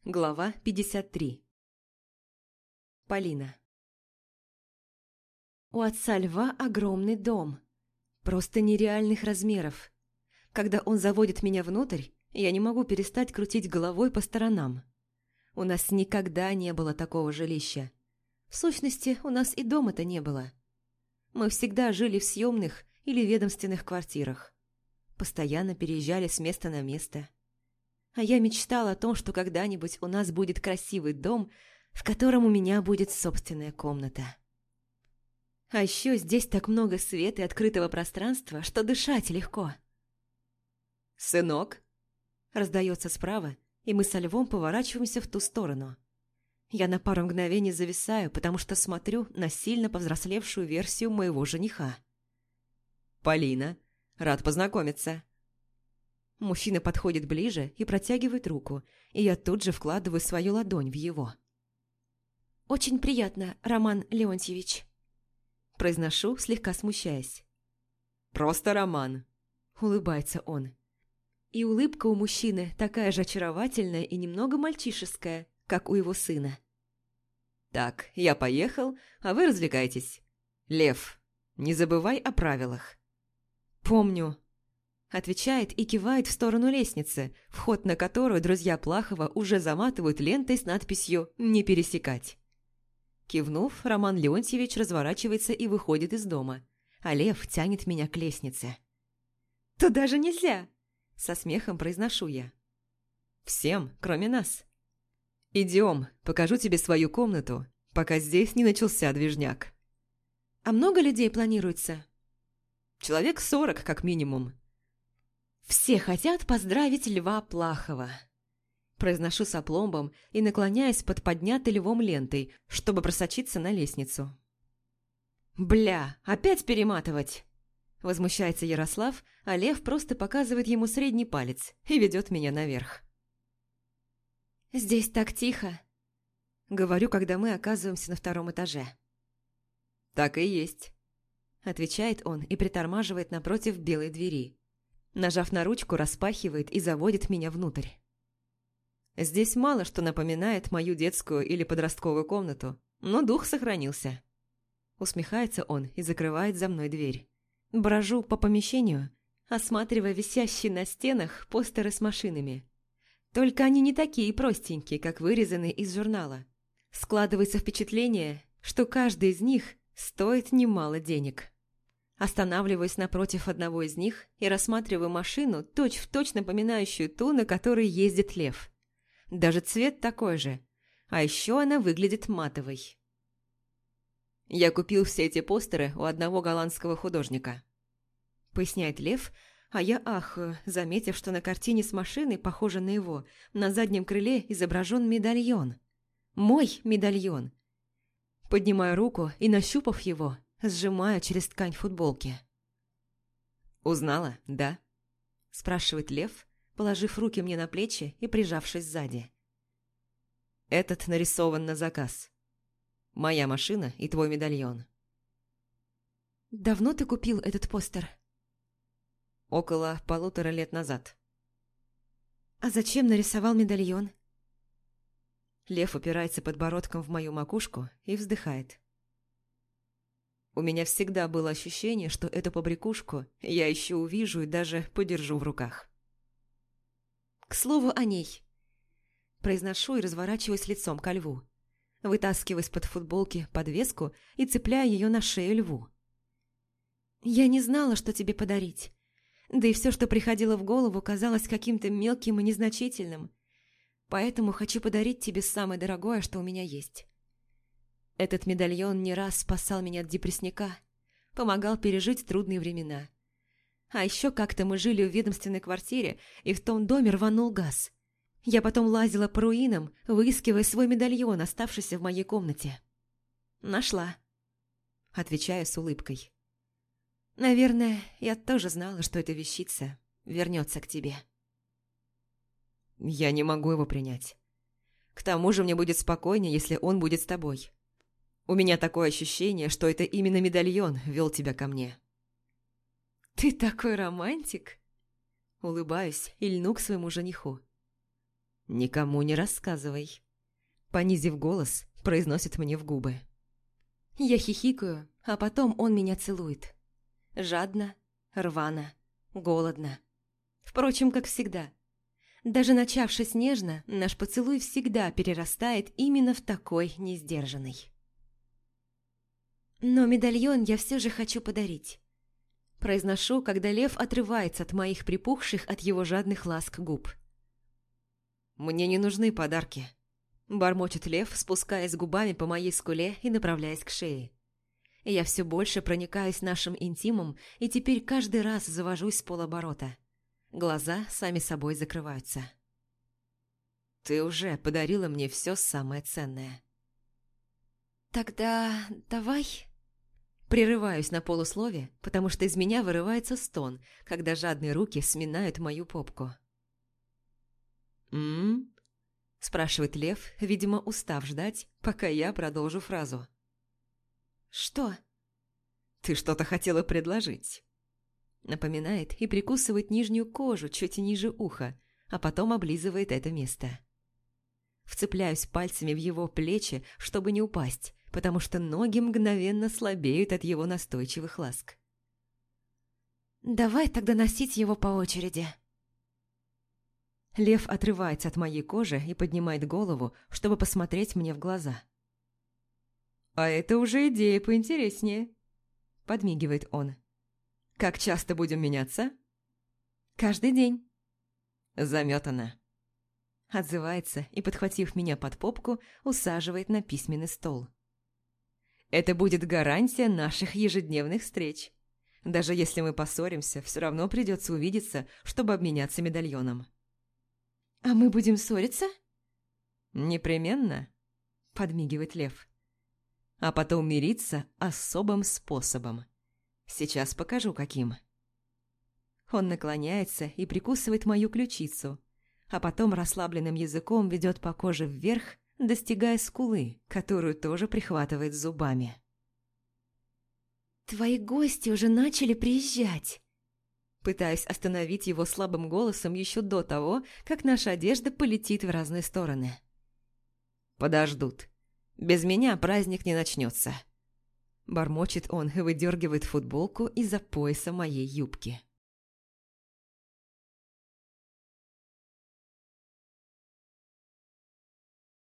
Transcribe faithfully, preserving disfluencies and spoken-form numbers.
Глава пятьдесят три. Полина. У отца Льва огромный дом. Просто нереальных размеров. Когда он заводит меня внутрь, я не могу перестать крутить головой по сторонам. У нас никогда не было такого жилища. В сущности, у нас и дома-то не было. Мы всегда жили в съемных или ведомственных квартирах. Постоянно переезжали с места на место. А я мечтала о том, что когда-нибудь у нас будет красивый дом, в котором у меня будет собственная комната. А еще здесь так много света и открытого пространства, что дышать легко. «Сынок!» раздается справа, и мы со Львом поворачиваемся в ту сторону. Я на пару мгновений зависаю, потому что смотрю на сильно повзрослевшую версию моего жениха. «Полина, рад познакомиться!» Мужчина подходит ближе и протягивает руку, и я тут же вкладываю свою ладонь в его. «Очень приятно, Роман Леонтьевич», – произношу, слегка смущаясь. «Просто Роман», – улыбается он. И улыбка у мужчины такая же очаровательная и немного мальчишеская, как у его сына. «Так, я поехал, а вы развлекайтесь. Лев, не забывай о правилах». «Помню», – отвечает и кивает в сторону лестницы, вход на которую друзья Плахова уже заматывают лентой с надписью «Не пересекать». Кивнув, Роман Леонтьевич разворачивается и выходит из дома, а Лев тянет меня к лестнице. «Туда же нельзя!» – со смехом произношу я. «Всем, кроме нас. Идем, покажу тебе свою комнату, пока здесь не начался движняк». «А много людей планируется?» «Человек сорок, как минимум». «Все хотят поздравить Льва Плахова», – произношу с опломбом и наклоняюсь под поднятой Львом лентой, чтобы просочиться на лестницу. «Бля, опять перематывать!» – возмущается Ярослав, а Лев просто показывает ему средний палец и ведет меня наверх. «Здесь так тихо», – говорю, когда мы оказываемся на втором этаже. «Так и есть», – отвечает он и притормаживает напротив белой двери. Нажав на ручку, распахивает и заводит меня внутрь. Здесь мало что напоминает мою детскую или подростковую комнату, но дух сохранился. Усмехается он и закрывает за мной дверь. Брожу по помещению, осматривая висящие на стенах постеры с машинами. Только они не такие простенькие, как вырезанные из журнала. Складывается впечатление, что каждый из них стоит немало денег. Останавливаюсь напротив одного из них и рассматриваю машину, точь-в-точь напоминающую ту, на которой ездит Лев. Даже цвет такой же, а еще она выглядит матовой. «Я купил все эти постеры у одного голландского художника», – поясняет Лев, а я ахаю, заметив, что на картине с машиной, похожей на его, на заднем крыле изображен медальон. Мой медальон. Поднимаю руку и, нащупав его, сжимаю через ткань футболки. «Узнала, да?» – спрашивает Лев, положив руки мне на плечи и прижавшись сзади. «Этот нарисован на заказ. Моя машина и твой медальон». «Давно ты купил этот постер?» «Около полутора лет назад». «А зачем нарисовал медальон?» Лев упирается подбородком в мою макушку и вздыхает. «У меня всегда было ощущение, что эту побрякушку я еще увижу и даже подержу в руках». «К слову о ней». Произношу и разворачиваюсь лицом ко Льву. Вытаскиваю из-под футболки подвеску и цепляю ее на шею Льву. «Я не знала, что тебе подарить. Да и все, что приходило в голову, казалось каким-то мелким и незначительным. Поэтому хочу подарить тебе самое дорогое, что у меня есть. Этот медальон не раз спасал меня от депресняка, помогал пережить трудные времена. А еще как-то мы жили в ведомственной квартире, и в том доме рванул газ. Я потом лазила по руинам, выискивая свой медальон, оставшийся в моей комнате. Нашла. Отвечаю с улыбкой. Наверное, я тоже знала, что эта вещица вернется к тебе. Я не могу его принять. К тому же мне будет спокойнее, если он будет с тобой. У меня такое ощущение, что это именно медальон вел тебя ко мне. «Ты такой романтик!» Улыбаюсь и льну к своему жениху. «Никому не рассказывай», – понизив голос, произносит мне в губы. Я хихикаю, а потом он меня целует. Жадно, рвано, голодно. Впрочем, как всегда. Даже начавшись нежно, наш поцелуй всегда перерастает именно в такой несдержанный. Но медальон я все же хочу подарить. Произношу, когда лев отрывается от моих припухших от его жадных ласк губ. «Мне не нужны подарки», – бормочет лев, спускаясь губами по моей скуле и направляясь к шее. Я все больше проникаюсь нашим интимом и теперь каждый раз завожусь с полоборота. Глаза сами собой закрываются. «Ты уже подарила мне все самое ценное». «Тогда давай...» Прерываюсь на полуслове, потому что из меня вырывается стон, когда жадные руки сминают мою попку. «М-м-м?» – спрашивает лев, видимо, устав ждать, пока я продолжу фразу. «Что?» «Ты что-то хотела предложить?» Напоминает и прикусывает нижнюю кожу чуть ниже уха, а потом облизывает это место. Вцепляюсь пальцами в его плечи, чтобы не упасть, потому что ноги мгновенно слабеют от его настойчивых ласк. «Давай тогда носить его по очереди». Лев отрывается от моей кожи и поднимает голову, чтобы посмотреть мне в глаза. «А это уже идея поинтереснее», – подмигивает он. «Как часто будем меняться?» «Каждый день». «Замётано». Отзывается и, подхватив меня под попку, усаживает на письменный стол. «Это будет гарантия наших ежедневных встреч. Даже если мы поссоримся, все равно придется увидеться, чтобы обменяться медальоном». «А мы будем ссориться?» «Непременно», – подмигивает лев. «А потом мириться особым способом. Сейчас покажу, каким». Он наклоняется и прикусывает мою ключицу, а потом расслабленным языком ведет по коже вверх, достигая скулы, которую тоже прихватывает зубами. «Твои гости уже начали приезжать!» Пытаюсь остановить его слабым голосом еще до того, как наша одежда полетит в разные стороны. «Подождут. Без меня праздник не начнется». Бормочет он и выдергивает футболку из-за пояса моей юбки.